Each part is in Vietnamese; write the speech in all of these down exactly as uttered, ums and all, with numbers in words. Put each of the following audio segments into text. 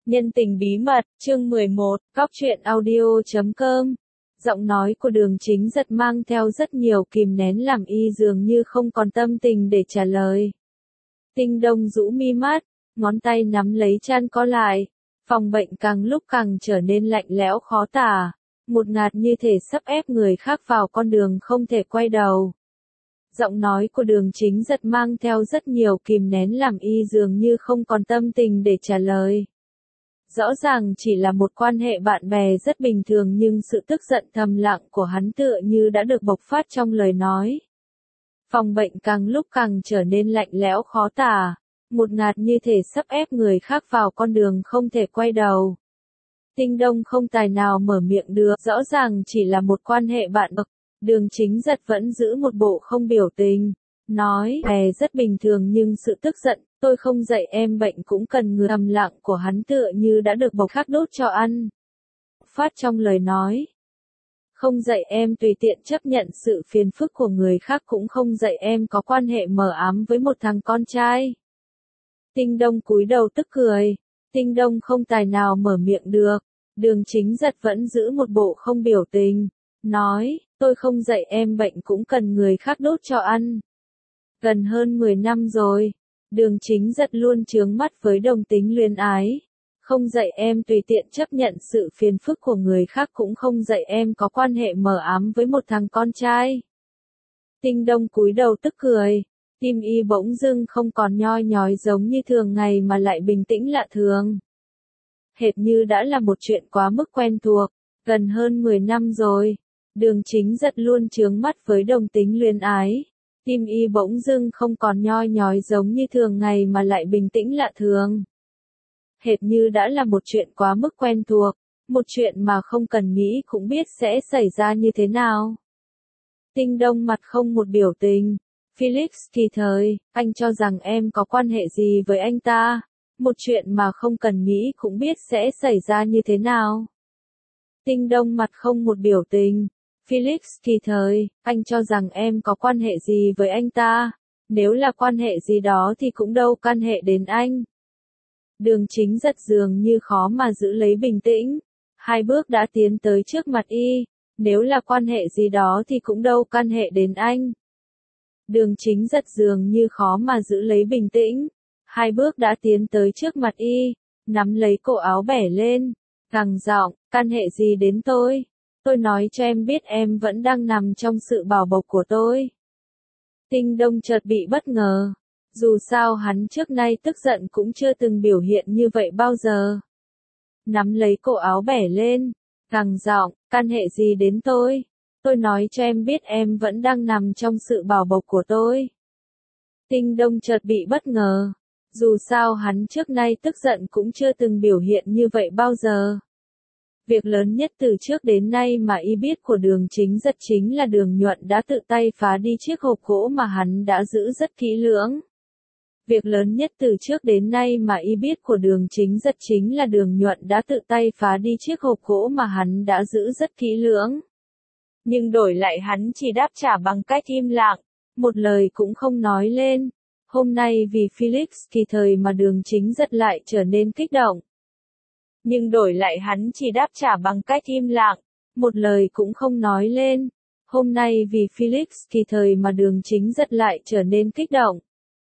Nhân tình bí mật, chương mười một, Góc truyện audio chấm com. Giọng nói của Đường Chính Giật mang theo rất nhiều kìm nén làm y dường như không còn tâm tình để trả lời. Tinh Đông rũ mi mắt, ngón tay nắm lấy chăn co lại. Phòng bệnh càng lúc càng trở nên lạnh lẽo khó tả, một ngạt như thể sắp ép người khác vào con đường không thể quay đầu. Giọng nói của Đường Chính Giật mang theo rất nhiều kìm nén làm y dường như không còn tâm tình để trả lời. Rõ ràng chỉ là một quan hệ bạn bè rất bình thường nhưng sự tức giận thầm lặng của hắn tựa như đã được bộc phát trong lời nói. Phòng bệnh càng lúc càng trở nên lạnh lẽo khó tả, một ngạt như thể sắp ép người khác vào con đường không thể quay đầu. Tinh Đông không tài nào mở miệng được, rõ ràng chỉ là một quan hệ bạn bè. Đường Chính Giật vẫn giữ một bộ không biểu tình, nói, bè rất bình thường nhưng sự tức giận, tôi không dạy em bệnh cũng cần người. Thầm lặng của hắn tựa như đã được bộc khắc đốt cho ăn. Phát trong lời nói, không dạy em tùy tiện chấp nhận sự phiền phức của người khác cũng không dạy em có quan hệ mờ ám với một thằng con trai. Tinh Đông cúi đầu tức cười, Tinh Đông không tài nào mở miệng được, Đường Chính Giật vẫn giữ một bộ không biểu tình, nói, tôi không dạy em bệnh cũng cần người khác đốt cho ăn. Gần hơn mười năm rồi, Đường Chính Giật luôn chướng mắt với đồng tính luyến ái. Không dạy em tùy tiện chấp nhận sự phiền phức của người khác cũng không dạy em có quan hệ mờ ám với một thằng con trai. Tinh Đông cúi đầu tức cười, tim y bỗng dưng không còn nhoi nhói giống như thường ngày mà lại bình tĩnh lạ thường. Hệt như đã là một chuyện quá mức quen thuộc, gần hơn mười năm rồi, Đường Chính Giật luôn chướng mắt với đồng tính luyến ái. Tim y bỗng dưng không còn nhoi nhói giống như thường ngày mà lại bình tĩnh lạ thường. Hệt như đã là một chuyện quá mức quen thuộc, một chuyện mà không cần nghĩ cũng biết sẽ xảy ra như thế nào. Tinh Đông mặt không một biểu tình. Felix thì thời, anh cho rằng em có quan hệ gì với anh ta, một chuyện mà không cần nghĩ cũng biết sẽ xảy ra như thế nào. Tinh Đông mặt không một biểu tình. Felix thì thời, anh cho rằng em có quan hệ gì với anh ta, nếu là quan hệ gì đó thì cũng đâu can hệ đến anh. Đường Chính Giật dường như khó mà giữ lấy bình tĩnh, hai bước đã tiến tới trước mặt y, nếu là quan hệ gì đó thì cũng đâu can hệ đến anh. Đường Chính Giật dường như khó mà giữ lấy bình tĩnh, hai bước đã tiến tới trước mặt y, nắm lấy cổ áo bẻ lên, gằn giọng, can hệ gì đến tôi? Tôi nói cho em biết em vẫn đang nằm trong sự bảo bọc của tôi. Tinh Đông chợt bị bất ngờ. Dù sao hắn trước nay tức giận cũng chưa từng biểu hiện như vậy bao giờ. Nắm lấy cổ áo bẻ lên, gằn giọng, can hệ gì đến tôi? Tôi nói cho em biết em vẫn đang nằm trong sự bảo bọc của tôi. Tinh Đông chợt bị bất ngờ. Dù sao hắn trước nay tức giận cũng chưa từng biểu hiện như vậy bao giờ. Việc lớn nhất từ trước đến nay mà y biết của Đường Chính Giật chính là Đường Nhuận đã tự tay phá đi chiếc hộp gỗ mà hắn đã giữ rất kỹ lưỡng. Việc lớn nhất từ trước đến nay mà y biết của Đường Chính Giật chính là Đường Nhuận đã tự tay phá đi chiếc hộp gỗ mà hắn đã giữ rất kỹ lưỡng. Nhưng đổi lại hắn chỉ đáp trả bằng cách im lặng, một lời cũng không nói lên. Hôm nay vì Felix thì thời mà Đường Chính Giật lại trở nên kích động. Nhưng đổi lại hắn chỉ đáp trả bằng cách im lặng, một lời cũng không nói lên. Hôm nay vì Felix thì thời mà Đường Chính Giật lại trở nên kích động.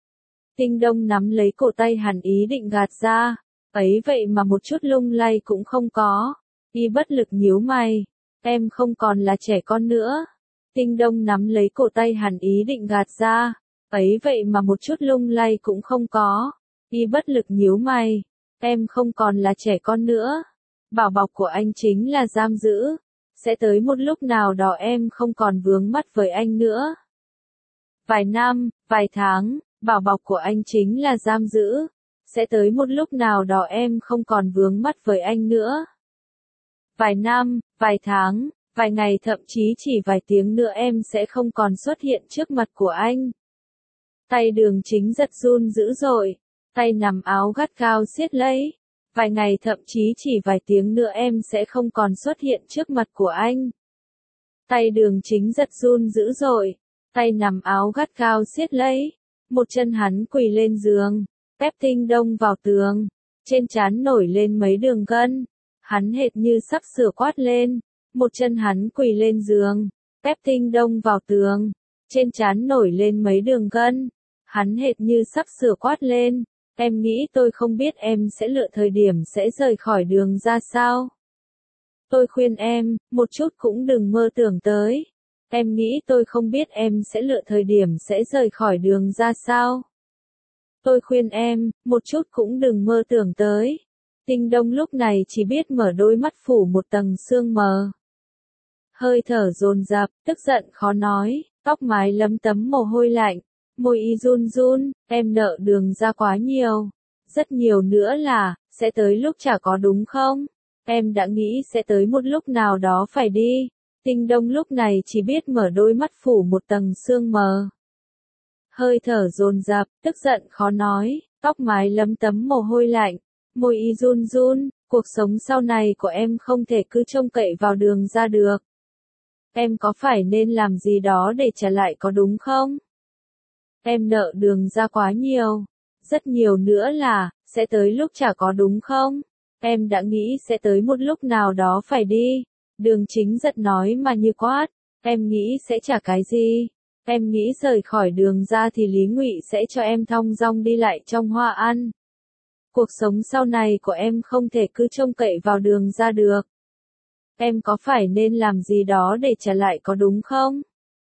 Tinh Đông nắm lấy cổ tay hắn ý định gạt ra, ấy vậy mà một chút lung lay cũng không có. Y bất lực nhíu mày, em không còn là trẻ con nữa. Tinh Đông nắm lấy cổ tay hắn ý định gạt ra, ấy vậy mà một chút lung lay cũng không có. Y bất lực nhíu mày, em không còn là trẻ con nữa. Bảo bọc của anh chính là giam giữ. Sẽ tới một lúc nào đó em không còn vướng mắc với anh nữa. Vài năm, vài tháng, bảo bọc của anh chính là giam giữ. Sẽ tới một lúc nào đó em không còn vướng mắc với anh nữa. Vài năm, vài tháng, vài ngày thậm chí chỉ vài tiếng nữa em sẽ không còn xuất hiện trước mặt của anh. Tay Đường Chính Giật run dữ dội. Tay nắm áo gắt gao siết lấy. Vài ngày thậm chí chỉ vài tiếng nữa em sẽ không còn xuất hiện trước mặt của anh. Tay Đường Chính Giật run dữ dội. Tay nắm áo gắt gao siết lấy. Một chân hắn quỳ lên giường, ép Tinh Đông vào tường. trên trán nổi lên mấy đường gân. Hắn hệt như sắp sửa quát lên, một chân hắn quỳ lên giường, ép Tinh Đông vào tường, trên trán nổi lên mấy đường gân. Hắn hệt như sắp sửa quát lên, em nghĩ tôi không biết em sẽ lựa thời điểm sẽ rời khỏi đường ra sao? Tôi khuyên em, một chút cũng đừng mơ tưởng tới. Em nghĩ tôi không biết em sẽ lựa thời điểm sẽ rời khỏi đường ra sao? Tôi khuyên em, một chút cũng đừng mơ tưởng tới. Tinh Đông lúc này chỉ biết mở đôi mắt phủ một tầng sương mờ. Hơi thở dồn dập, tức giận khó nói, tóc mái lấm tấm mồ hôi lạnh, môi y run run, em nợ đường ra quá nhiều. Rất nhiều nữa là, sẽ tới lúc chả có đúng không? Em đã nghĩ sẽ tới một lúc nào đó phải đi. Tinh Đông lúc này chỉ biết mở đôi mắt phủ một tầng sương mờ. Hơi thở dồn dập, tức giận khó nói, tóc mái lấm tấm mồ hôi lạnh, môi y run run, cuộc sống sau này của em không thể cứ trông cậy vào đường ra được. Em có phải nên làm gì đó để trả lại có đúng không? Em nợ đường ra quá nhiều. Rất nhiều nữa là, sẽ tới lúc chả có đúng không? Em đã nghĩ sẽ tới một lúc nào đó phải đi. Đường Chính giật nói mà như quát. Em nghĩ sẽ trả cái gì? Em nghĩ rời khỏi đường ra thì Lý Ngụy sẽ cho em thong dong đi lại trong Hoa An. Cuộc sống sau này của em không thể cứ trông cậy vào đường ra được. Em có phải nên làm gì đó để trả lại có đúng không?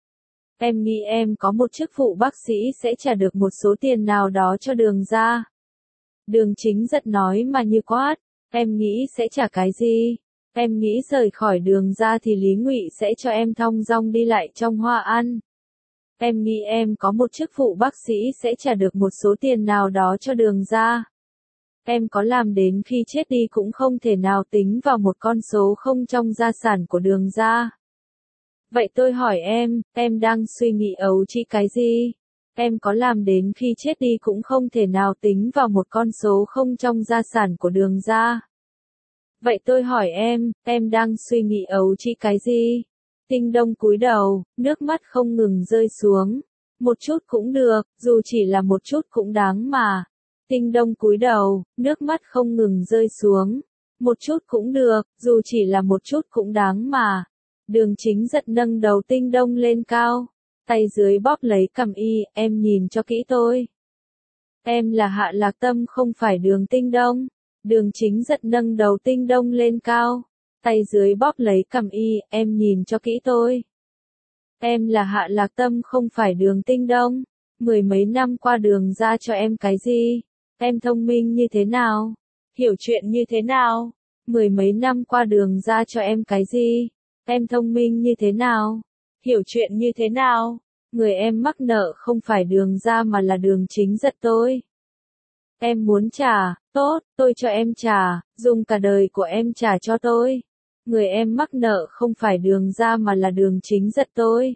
Em nghĩ em có một chức vụ bác sĩ sẽ trả được một số tiền nào đó cho đường ra. Đường Chính giật nói mà như quát. Em nghĩ sẽ trả cái gì? Em nghĩ rời khỏi đường ra thì Lý Ngụy sẽ cho em thong dong đi lại trong Hoa An. Em nghĩ em có một chức vụ bác sĩ sẽ trả được một số tiền nào đó cho đường ra. Em có làm đến khi chết đi cũng không thể nào tính vào một con số không trong gia sản của đường ra. Vậy tôi hỏi em, em đang suy nghĩ ấu trĩ cái gì? Em có làm đến khi chết đi cũng không thể nào tính vào một con số không trong gia sản của đường ra. Vậy tôi hỏi em, em đang suy nghĩ ấu trĩ cái gì? Tinh Đông cúi đầu, nước mắt không ngừng rơi xuống. Một chút cũng được, dù chỉ là một chút cũng đáng mà. Tinh Đông cúi đầu, nước mắt không ngừng rơi xuống. Một chút cũng được, dù chỉ là một chút cũng đáng mà. Đường Chính giật nâng đầu Tinh Đông lên cao. Tay dưới bóp lấy cằm y, em nhìn cho kỹ tôi. Em là Hạ Lạc Tâm không phải Đường Tinh Đông. Đường Chính giật nâng đầu Tinh Đông lên cao. Tay dưới bóp lấy cằm y, em nhìn cho kỹ tôi. Em là Hạ Lạc Tâm không phải Đường Tinh Đông. Mười mấy năm qua đường ra cho em cái gì? Em thông minh như thế nào? Hiểu chuyện như thế nào? Mười mấy năm qua đường ra cho em cái gì? Em thông minh như thế nào? Hiểu chuyện như thế nào? Người em mắc nợ không phải đường ra mà là Đường Chính giật tôi. Em muốn trả, tốt, tôi cho em trả, dùng cả đời của em trả cho tôi. Người em mắc nợ không phải đường ra mà là Đường Chính giật tôi.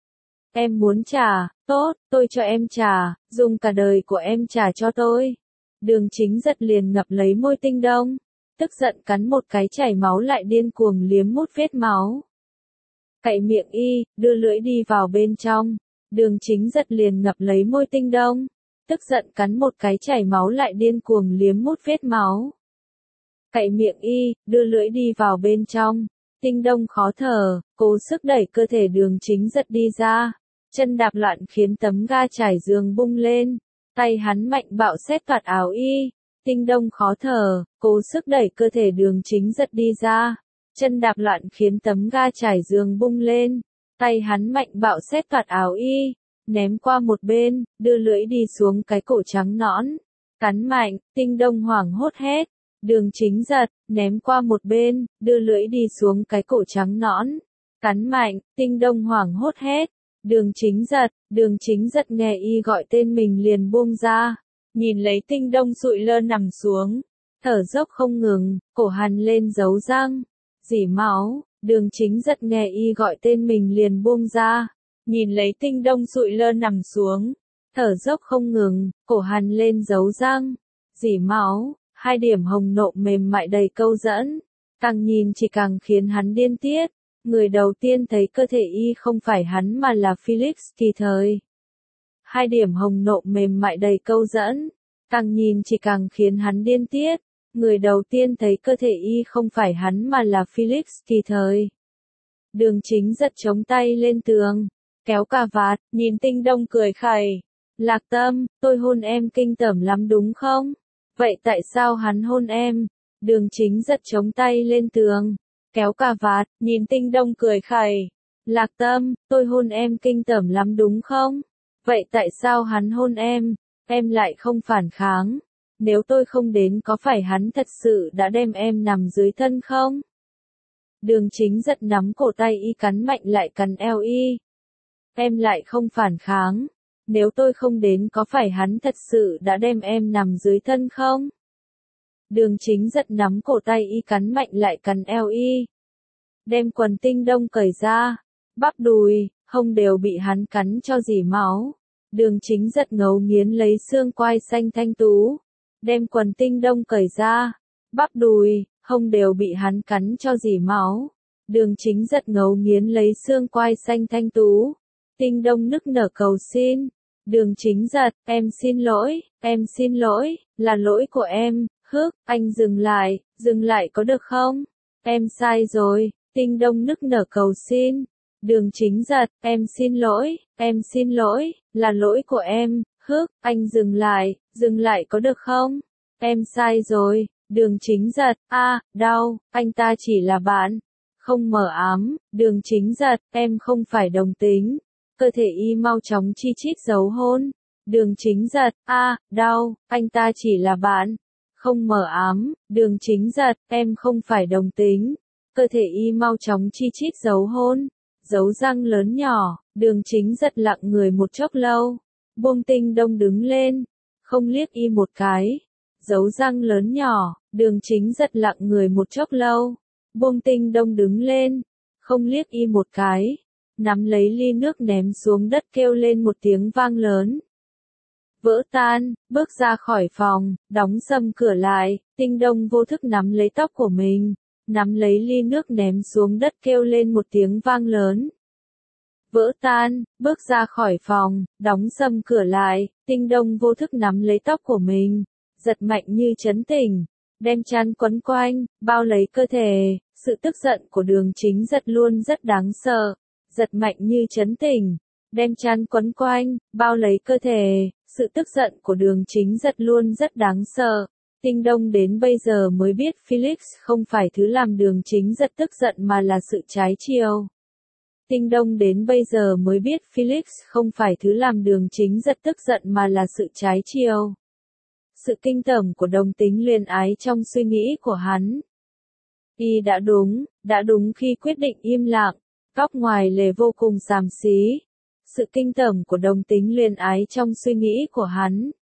Em muốn trả, tốt, tôi cho em trả, dùng cả đời của em trả cho tôi. Đường Chính giật liền ngập lấy môi Tinh Đông, tức giận cắn một cái chảy máu lại điên cuồng liếm mút vết máu. Cậy miệng y, đưa lưỡi đi vào bên trong. Đường Chính giật liền ngập lấy môi Tinh Đông, tức giận cắn một cái chảy máu lại điên cuồng liếm mút vết máu. Cậy miệng y, đưa lưỡi đi vào bên trong. Tinh Đông khó thở, cố sức đẩy cơ thể Đường Chính giật đi ra. Chân đạp loạn khiến tấm ga trải giường bung lên. Tay hắn mạnh bạo xếp toạt áo y. Tinh Đông khó thở, cố sức đẩy cơ thể Đường Chính giật đi ra. Chân đạp loạn khiến tấm ga trải giường bung lên. Tay hắn mạnh bạo xếp toạt áo y. Ném qua một bên, đưa lưỡi đi xuống cái cổ trắng nõn. Cắn mạnh, Tinh Đông hoảng hốt hét. Đường Chính giật, ném qua một bên, đưa lưỡi đi xuống cái cổ trắng nõn. Cắn mạnh, Tinh Đông hoảng hốt hét. Đường Chính giật, Đường Chính giật nghe y gọi tên mình liền buông ra. Nhìn lấy Tinh Đông sụi lơ nằm xuống. Thở dốc không ngừng, cổ hằn lên dấu răng. Rỉ máu, Đường Chính giật nghe y gọi tên mình liền buông ra. Nhìn lấy Tinh Đông sụi lơ nằm xuống. Thở dốc không ngừng, cổ hằn lên dấu răng. Rỉ máu, hai điểm hồng nộ mềm mại đầy câu dẫn. Càng nhìn chỉ càng khiến hắn điên tiết. Người đầu tiên thấy cơ thể y không phải hắn mà là Felix Kỳ Thời. Hai điểm hồng nộ mềm mại đầy câu dẫn. Càng nhìn chỉ càng khiến hắn điên tiết. Người đầu tiên thấy cơ thể y không phải hắn mà là Felix Kỳ Thời. Đường Chính giật chống tay lên tường, kéo cà vạt, nhìn Tinh Đông cười khẩy. Lạc Tâm, tôi hôn em kinh tởm lắm đúng không? Vậy tại sao hắn hôn em? Đường Chính giật chống tay lên tường, kéo cà vạt, nhìn Tinh Đông cười khẩy. Lạc Tâm, tôi hôn em kinh tởm lắm đúng không? Vậy tại sao hắn hôn em? Em lại không phản kháng. Nếu tôi không đến có phải hắn thật sự đã đem em nằm dưới thân không? Đường Chính giật nắm cổ tay y cắn mạnh lại cắn eo y. Em lại không phản kháng. Nếu tôi không đến có phải hắn thật sự đã đem em nằm dưới thân không? Đường Chính giật nắm cổ tay y cắn mạnh lại cắn eo y. Đem quần Tinh Đông cởi ra. Bắp đùi, hông đều bị hắn cắn cho rỉ máu. Đường Chính giật ngấu nghiến lấy xương quai xanh thanh tú. Đem quần Tinh Đông cởi ra. Bắp đùi, hông đều bị hắn cắn cho rỉ máu. Đường Chính giật ngấu nghiến lấy xương quai xanh thanh tú. Tinh Đông nức nở cầu xin. Đường Chính giật, em xin lỗi, em xin lỗi, là lỗi của em. Hức, anh dừng lại, dừng lại có được không? Em sai rồi. Tinh Đông nức nở cầu xin. Đường Chính giật, em xin lỗi, em xin lỗi, là lỗi của em. Hức, anh dừng lại, dừng lại có được không? Em sai rồi. Đường Chính giật, a, à, đau, anh ta chỉ là bạn. Không mờ ám. Đường Chính giật, em không phải đồng tính. Cơ thể y mau chóng chi chít dấu hôn. Đường Chính giật, a, à, đau, anh ta chỉ là bạn. Không mờ ám. Đường Chính giật, em không phải đồng tính. Cơ thể y mau chóng chi chít dấu hôn. Dấu răng lớn nhỏ. Đường Chính giật lặng người một chốc lâu. Buông Tinh Đông đứng lên. Không liếc y một cái. Dấu răng lớn nhỏ. Đường Chính giật lặng người một chốc lâu. Buông Tinh Đông đứng lên. Không liếc y một cái. Nắm lấy ly nước ném xuống đất kêu lên một tiếng vang lớn. Vỡ tan, bước ra khỏi phòng, đóng sầm cửa lại, Tinh Đông vô thức nắm lấy tóc của mình, nắm lấy ly nước ném xuống đất kêu lên một tiếng vang lớn. Vỡ tan, bước ra khỏi phòng, đóng sầm cửa lại, Tinh Đông vô thức nắm lấy tóc của mình, giật mạnh như chấn tỉnh, đem chăn quấn quanh, bao lấy cơ thể, sự tức giận của Đường Chính giật luôn rất đáng sợ. Giật mạnh như chấn tỉnh, đem chăn quấn quanh, bao lấy cơ thể, sự tức giận của Đường Chính giật luôn rất đáng sợ. Tinh Đông đến bây giờ mới biết Felix không phải thứ làm Đường Chính giật tức giận mà là sự trái chiều. Tinh Đông đến bây giờ mới biết Felix không phải thứ làm Đường Chính giật tức giận mà là sự trái chiều. Sự kinh tởm của đồng tính luyến ái trong suy nghĩ của hắn. Y đã đúng, đã đúng khi quyết định im lặng. Góc ngoài lề vô cùng xàm xí. Sự kinh tởm của đồng tính luyến ái trong suy nghĩ của hắn.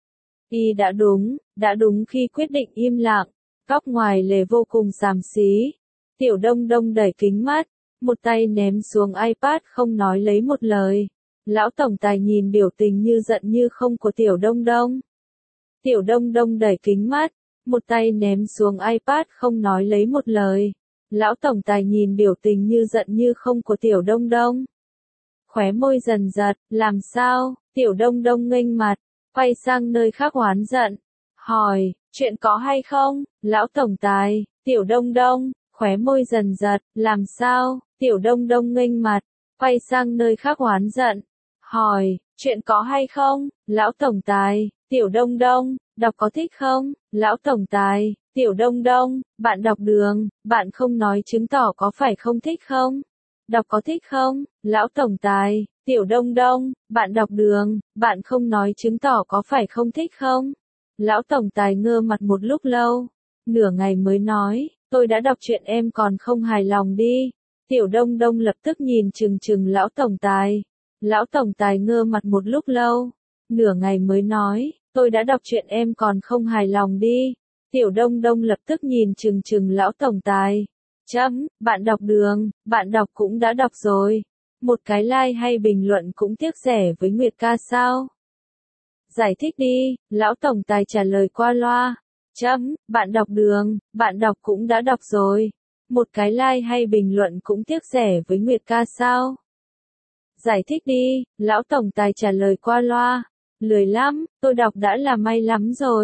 Y đã đúng, đã đúng khi quyết định im lặng. Góc ngoài lề vô cùng xàm xí. Tiểu Đông Đông đẩy kính mắt, một tay ném xuống iPad không nói lấy một lời. Lão tổng tài nhìn biểu tình như giận như không của Tiểu Đông Đông. Tiểu Đông Đông đẩy kính mắt, một tay ném xuống iPad không nói lấy một lời. Lão tổng tài nhìn biểu tình như giận như không của Tiểu Đông Đông. Khóe môi dần giật, làm sao? Tiểu Đông Đông nghênh mặt, quay sang nơi khác oán giận. Hỏi, chuyện có hay không? Lão tổng tài, Tiểu Đông Đông, khóe môi dần giật, làm sao? Tiểu Đông Đông nghênh mặt, quay sang nơi khác oán giận. Hỏi, chuyện có hay không? Lão tổng tài, Tiểu Đông Đông, đọc có thích không? Lão tổng tài, Tiểu Đông Đông, bạn đọc đường, bạn không nói chứng tỏ có phải không thích không? Đọc có thích không? Lão tổng tài, Tiểu Đông Đông, bạn đọc đường, bạn không nói chứng tỏ có phải không thích không? Lão tổng tài ngơ mặt một lúc lâu, nửa ngày mới nói, tôi đã đọc chuyện em còn không hài lòng đi. Tiểu Đông Đông lập tức nhìn chừng chừng lão tổng tài. Lão tổng tài ngơ mặt một lúc lâu, nửa ngày mới nói, tôi đã đọc chuyện em còn không hài lòng đi. Tiểu Đông Đông lập tức nhìn chừng chừng lão tổng tài. Chấm, bạn đọc đường, bạn đọc cũng đã đọc rồi. Một cái like hay bình luận cũng tiếc rẻ với Nguyệt ca sao? Giải thích đi, lão tổng tài trả lời qua loa. Chấm, bạn đọc đường, bạn đọc cũng đã đọc rồi. Một cái like hay bình luận cũng tiếc rẻ với Nguyệt ca sao? Giải thích đi, lão tổng tài trả lời qua loa. Lười lắm, tôi đọc đã là may lắm rồi.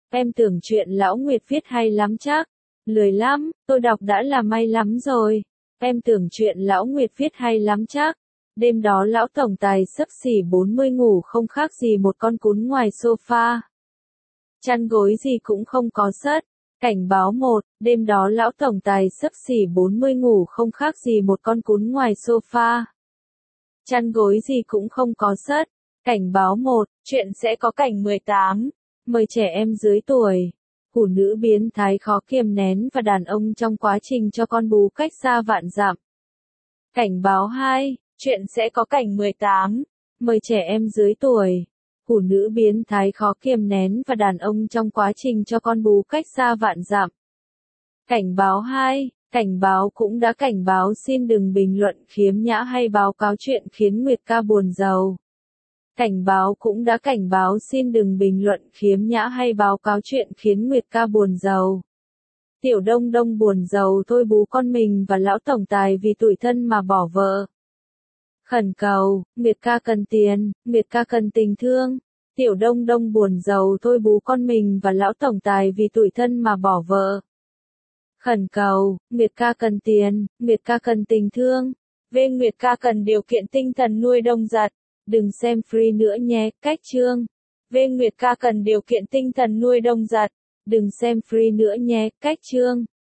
Em tưởng chuyện Lão Nguyệt viết hay lắm chắc. Lười lắm, tôi đọc đã là may lắm rồi. Em tưởng chuyện Lão Nguyệt viết hay lắm chắc. Đêm đó lão tổng tài xấp xỉ bốn mươi ngủ không khác gì một con cún ngoài sofa. Chăn gối gì cũng không có sất. Cảnh báo một, đêm đó lão tổng tài xấp xỉ bốn mươi ngủ không khác gì một con cún ngoài sofa. Chăn gối gì cũng không có sất. Cảnh báo một, chuyện sẽ có cảnh mười tám. Mời trẻ em dưới tuổi. Phụ nữ biến thái khó kiềm nén và đàn ông trong quá trình cho con bú cách xa vạn dặm. Cảnh báo hai, chuyện sẽ có cảnh mười tám. Mời trẻ em dưới tuổi. Phụ nữ biến thái khó kiềm nén và đàn ông trong quá trình cho con bú cách xa vạn dặm. Cảnh báo hai, cảnh báo cũng đã cảnh báo xin đừng bình luận khiếm nhã hay báo cáo chuyện khiến Nguyệt ca buồn rầu. Cảnh báo cũng đã cảnh báo xin đừng bình luận khiếm nhã hay báo cáo chuyện khiến Nguyệt ca buồn rầu. Tiểu Đông Đông buồn rầu thôi bú con mình và lão tổng tài vì tủi thân mà bỏ vợ. Khẩn cầu, Nguyệt ca cần tiền, Nguyệt ca cần tình thương. Tiểu Đông Đông buồn rầu thôi bú con mình và lão tổng tài vì tủi thân mà bỏ vợ. Khẩn cầu, Nguyệt ca cần tiền, Nguyệt ca cần tình thương. Về Nguyệt ca cần điều kiện tinh thần nuôi Đông Giật. Đừng xem free nữa nhé, cách chương. Về Nguyệt ca cần điều kiện tinh thần nuôi Đông Giật. Đừng xem free nữa nhé, cách chương.